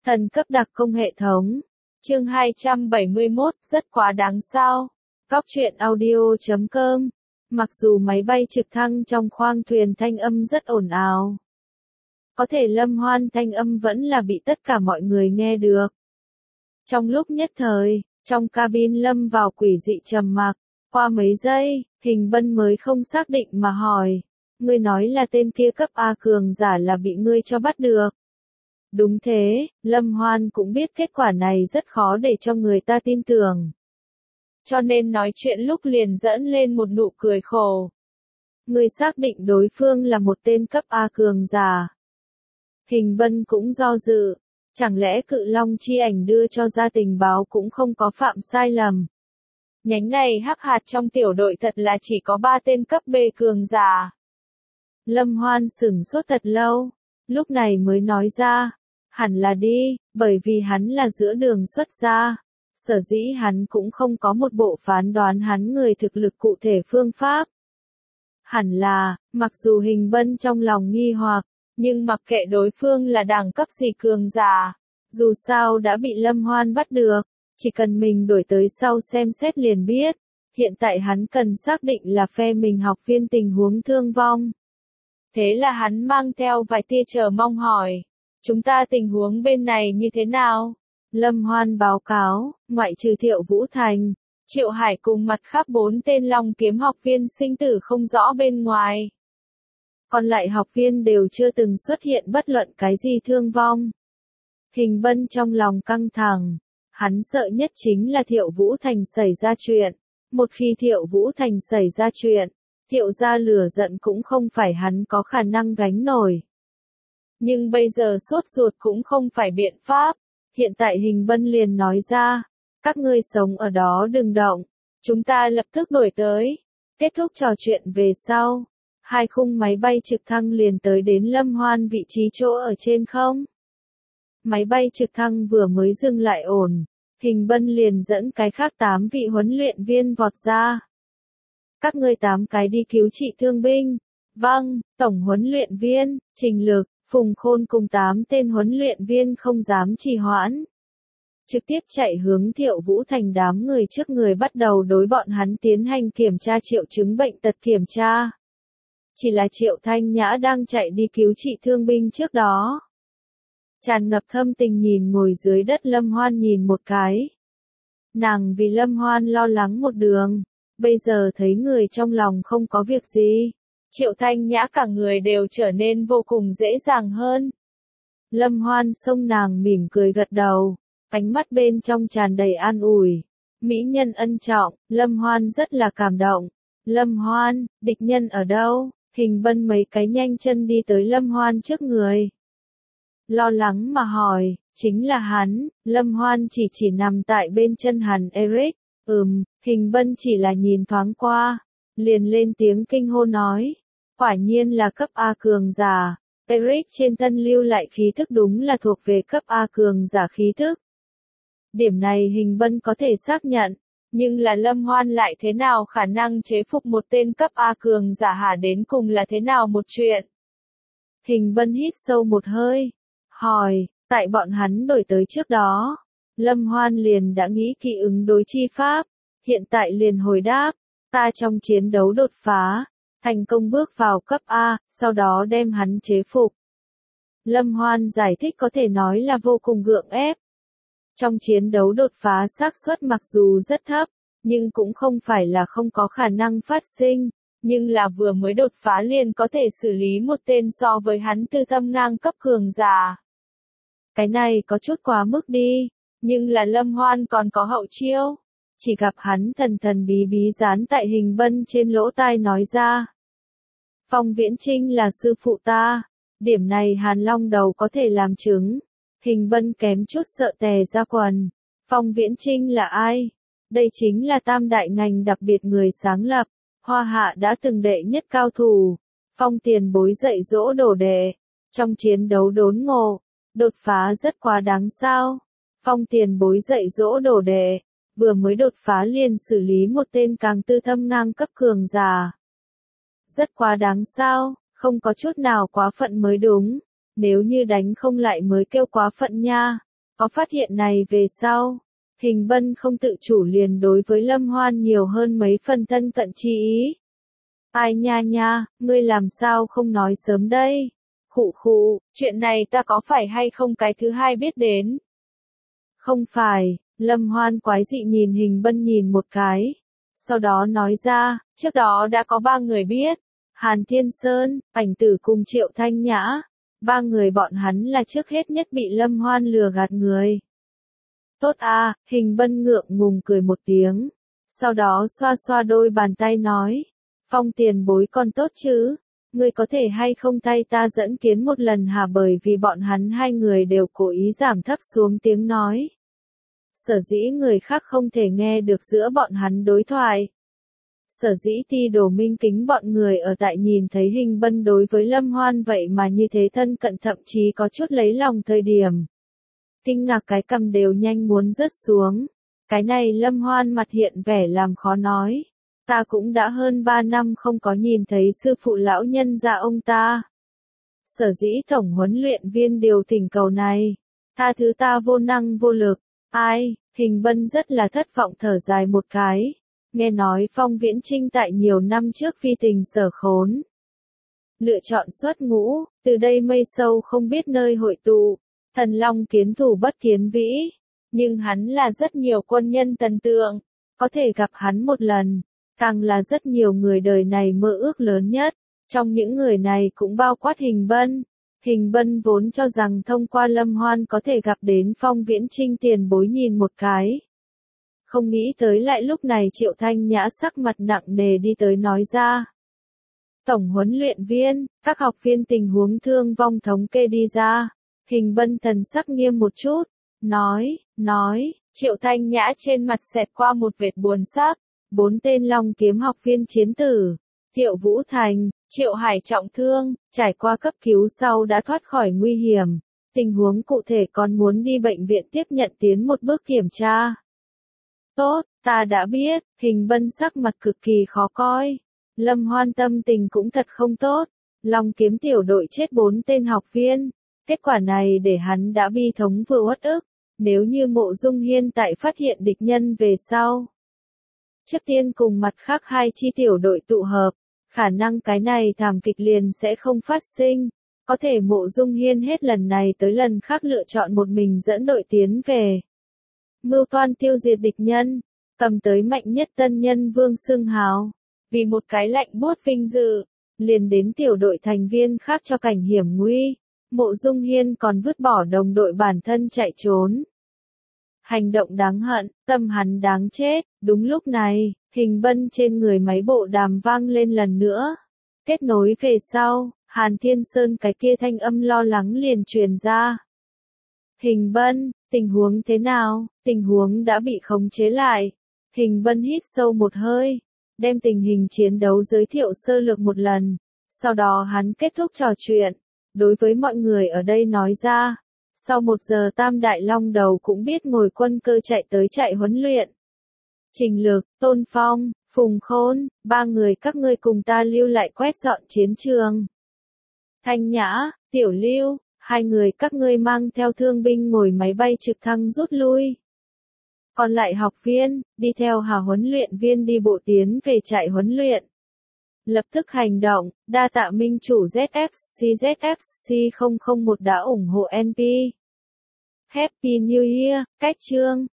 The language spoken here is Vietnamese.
Thần cấp đặc công hệ thống. Chương 271, rất quá đáng sao. Góc truyện audio.com. Mặc dù máy bay trực thăng trong khoang thuyền thanh âm rất ồn ào, có thể Lâm Hoan thanh âm vẫn là bị tất cả mọi người nghe được. Trong lúc nhất thời, trong cabin lâm vào quỷ dị trầm mặc. Qua mấy giây, Hình Bân mới không xác định mà hỏi, ngươi nói là tên kia cấp A cường giả là bị ngươi cho bắt được. Đúng thế, Lâm Hoan cũng biết kết quả này rất khó để cho người ta tin tưởng. Cho nên nói chuyện lúc liền dẫn lên một nụ cười khổ. Ngươi xác định đối phương là một tên cấp A cường giả. Hình Bân cũng do dự, chẳng lẽ Cự Long chi ảnh đưa cho ra tình báo cũng không có phạm sai lầm. Nhánh này hắc hạt trong tiểu đội thật là chỉ có 3 tên cấp B cường giả. Lâm Hoan sửng sốt thật lâu, lúc này mới nói ra, hẳn là đi, bởi vì hắn là giữa đường xuất ra. Sở dĩ hắn cũng không có một bộ phán đoán hắn người thực lực cụ thể phương pháp. Hẳn là, mặc dù Hình Bân trong lòng nghi hoặc, nhưng mặc kệ đối phương là đẳng cấp gì cường giả, dù sao đã bị Lâm Hoan bắt được, chỉ cần mình đổi tới sau xem xét liền biết. Hiện tại hắn cần xác định là phe mình học viên tình huống thương vong. Thế là hắn mang theo vài tia chờ mong hỏi, chúng ta tình huống bên này như thế nào? Lâm Hoan báo cáo, ngoại trừ Thiệu Vũ Thành, Triệu Hải cùng mặt khác 4 tên Long Kiếm học viên sinh tử không rõ bên ngoài. Còn lại học viên đều chưa từng xuất hiện bất luận cái gì thương vong. Hình Bân trong lòng căng thẳng, hắn sợ nhất chính là Thiệu Vũ Thành xảy ra chuyện. Một khi Thiệu Vũ Thành xảy ra chuyện, Thiệu gia lửa giận cũng không phải hắn có khả năng gánh nổi. Nhưng bây giờ sốt ruột cũng không phải biện pháp. Hiện tại Hình Bân liền nói ra, các ngươi sống ở đó đừng động, chúng ta lập tức đuổi tới. Kết thúc trò chuyện về sau, 2 khung máy bay trực thăng liền tới đến Lâm Hoan vị trí chỗ ở trên không. Máy bay trực thăng vừa mới dừng lại ổn, Hình Bân liền dẫn cái khác 8 vị huấn luyện viên vọt ra. Các ngươi 8 cái đi cứu trị thương binh. Vâng, tổng huấn luyện viên, Trình Lực, Phùng Khôn cùng 8 tên huấn luyện viên không dám trì hoãn. Trực tiếp chạy hướng Thiệu Vũ Thành, đám người trước người bắt đầu đối bọn hắn tiến hành kiểm tra triệu chứng bệnh tật kiểm tra. Chỉ là Triệu Thanh Nhã đang chạy đi cứu trị thương binh trước đó. Tràn ngập thâm tình nhìn ngồi dưới đất Lâm Hoan nhìn một cái. Nàng vì Lâm Hoan lo lắng một đường, bây giờ thấy người trong lòng không có việc gì. Triệu Thanh Nhã cả người đều trở nên vô cùng dễ dàng hơn. Lâm Hoan xông nàng mỉm cười gật đầu, ánh mắt bên trong tràn đầy an ủi. Mỹ nhân ân trọng, Lâm Hoan rất là cảm động. Lâm Hoan, địch nhân ở đâu? Hình Bân mấy cái nhanh chân đi tới Lâm Hoan trước người. Lo lắng mà hỏi, chính là hắn. Lâm Hoan chỉ nằm tại bên chân hắn Eric. Hình Bân chỉ là nhìn thoáng qua, liền lên tiếng kinh hô nói. Quả nhiên là cấp A cường giả. Eric trên thân lưu lại khí thức đúng là thuộc về cấp A cường giả khí thức. Điểm này Hình Bân có thể xác nhận, nhưng là Lâm Hoan lại thế nào khả năng chế phục một tên cấp A cường giả hả, đến cùng là thế nào một chuyện? Hình Bân hít sâu một hơi, hỏi, tại bọn hắn đổi tới trước đó, Lâm Hoan liền đã nghĩ kỹ ứng đối chi pháp, hiện tại liền hồi đáp, ta trong chiến đấu đột phá, thành công bước vào cấp A, sau đó đem hắn chế phục. Lâm Hoan giải thích có thể nói là vô cùng gượng ép. Trong chiến đấu đột phá xác suất mặc dù rất thấp, nhưng cũng không phải là không có khả năng phát sinh, nhưng là vừa mới đột phá liền có thể xử lý một tên so với hắn tư thâm ngang cấp cường giả. Cái này có chút quá mức đi, nhưng là Lâm Hoan còn có hậu chiêu. Chỉ gặp hắn thần thần bí bí dán tại Hình Bân trên lỗ tai nói ra. Phong Viễn Trinh là sư phụ ta, điểm này Hàn Long Đầu có thể làm chứng. Hình Bân kém chút sợ tè ra quần. Phong Viễn Trinh là ai? Đây chính là tam đại ngành đặc biệt người sáng lập. Hoa Hạ đã từng đệ nhất cao thủ. Phong tiền bối dạy dỗ đồ đệ. Trong chiến đấu đốn ngộ, đột phá rất quá đáng sao. Phong tiền bối dạy dỗ đồ đệ, vừa mới đột phá liền xử lý một tên càng tư thâm ngang cấp cường giả. Rất quá đáng sao, không có chút nào quá phận mới đúng. Nếu như đánh không lại mới kêu quá phận nha. Có phát hiện này về sau, Hình Bân không tự chủ liền đối với Lâm Hoan nhiều hơn mấy phần thân cận chi ý. Ai nha nha, ngươi làm sao không nói sớm đây? Khụ khụ, chuyện này ta có phải hay không cái thứ hai biết đến? Không phải, Lâm Hoan quái dị nhìn Hình Bân nhìn một cái. Sau đó nói ra, trước đó đã có 3 người biết. Hàn Thiên Sơn, Ảnh Tử cùng Triệu Thanh Nhã. 3 người bọn hắn là trước hết nhất bị Lâm Hoan lừa gạt người. Tốt à, Hình Bân ngượng ngùng cười một tiếng. Sau đó xoa xoa đôi bàn tay nói. Phong tiền bối còn tốt chứ? Ngươi có thể hay không thay ta dẫn kiến một lần hả, bởi vì bọn hắn 2 người đều cố ý giảm thấp xuống tiếng nói. Sở dĩ người khác không thể nghe được giữa bọn hắn đối thoại. Sở dĩ Ti Đồ Minh kính bọn người ở tại nhìn thấy Hình Bân đối với Lâm Hoan vậy mà như thế thân cận, thậm chí có chút lấy lòng thời điểm. Kinh ngạc cái cằm đều nhanh muốn rớt xuống. Cái này Lâm Hoan mặt hiện vẻ làm khó nói. Ta cũng đã hơn 3 năm không có nhìn thấy sư phụ lão nhân gia ông ta. Sở dĩ tổng huấn luyện viên điều thỉnh cầu này. Tha thứ ta vô năng vô lực. Ai, Hình Bân rất là thất vọng thở dài một cái. Nghe nói Phong Viễn Trinh tại nhiều năm trước phi tình sở khốn. Lựa chọn xuất ngũ, từ đây mây sâu không biết nơi hội tụ. Thần long kiến thủ bất kiến vĩ. Nhưng hắn là rất nhiều quân nhân thần tượng. Có thể gặp hắn một lần. Càng là rất nhiều người đời này mơ ước lớn nhất. Trong những người này cũng bao quát Hình Bân. Hình Bân vốn cho rằng thông qua Lâm Hoan có thể gặp đến Phong Viễn Trinh tiền bối nhìn một cái. Không nghĩ tới lại lúc này Triệu Thanh Nhã sắc mặt nặng nề đi tới nói ra. Tổng huấn luyện viên, các học viên tình huống thương vong thống kê đi ra. Hình Bân thần sắc nghiêm một chút. Nói, Triệu Thanh Nhã trên mặt xẹt qua một vệt buồn sắc. 4 tên Long Kiếm học viên chiến tử. Thiệu Vũ Thành, Triệu Hải trọng thương, trải qua cấp cứu sau đã thoát khỏi nguy hiểm. Tình huống cụ thể còn muốn đi bệnh viện tiếp nhận tiến một bước kiểm tra. Tốt, ta đã biết, Hình Bân sắc mặt cực kỳ khó coi. Lâm Hoan tâm tình cũng thật không tốt. Long Kiếm tiểu đội chết 4 tên học viên. Kết quả này để hắn đã bi thống vừa uất ức. Nếu như Mộ Dung Hiên tại phát hiện địch nhân về sau. Trước tiên cùng mặt khác 2 chi tiểu đội tụ hợp. Khả năng cái này thảm kịch liền sẽ không phát sinh. Có thể Mộ Dung Hiên hết lần này tới lần khác lựa chọn một mình dẫn đội tiến về. Mưu toan tiêu diệt địch nhân. Cầm tới mạnh nhất tân nhân vương xưng hào. Vì một cái lạnh buốt vinh dự. Liền đến tiểu đội thành viên khác cho cảnh hiểm nguy. Mộ Dung Hiên còn vứt bỏ đồng đội bản thân chạy trốn. Hành động đáng hận, tâm hắn đáng chết. Đúng lúc này, Hình Bân trên người máy bộ đàm vang lên lần nữa. Kết nối về sau, Hàn Thiên Sơn cái kia thanh âm lo lắng liền truyền ra. Hình Bân, tình huống thế nào? Tình huống đã bị khống chế lại. Hình Bân hít sâu một hơi, đem tình hình chiến đấu giới thiệu sơ lược một lần. Sau đó hắn kết thúc trò chuyện, đối với mọi người ở đây nói ra. Sau 1 giờ Tam Đại Long Đầu cũng biết ngồi quân cơ chạy tới chạy huấn luyện. Trình Lực, Tôn Phong, Phùng Khôn, 3 người các ngươi cùng ta lưu lại quét dọn chiến trường. Thanh Nhã, Tiểu Lưu, 2 người các ngươi mang theo thương binh ngồi máy bay trực thăng rút lui. Còn lại học viên, đi theo Hà huấn luyện viên đi bộ tiến về trại huấn luyện. Lập tức hành động, đa tạ minh chủ ZFC 001 đã ủng hộ NP. Happy New Year, cách chương.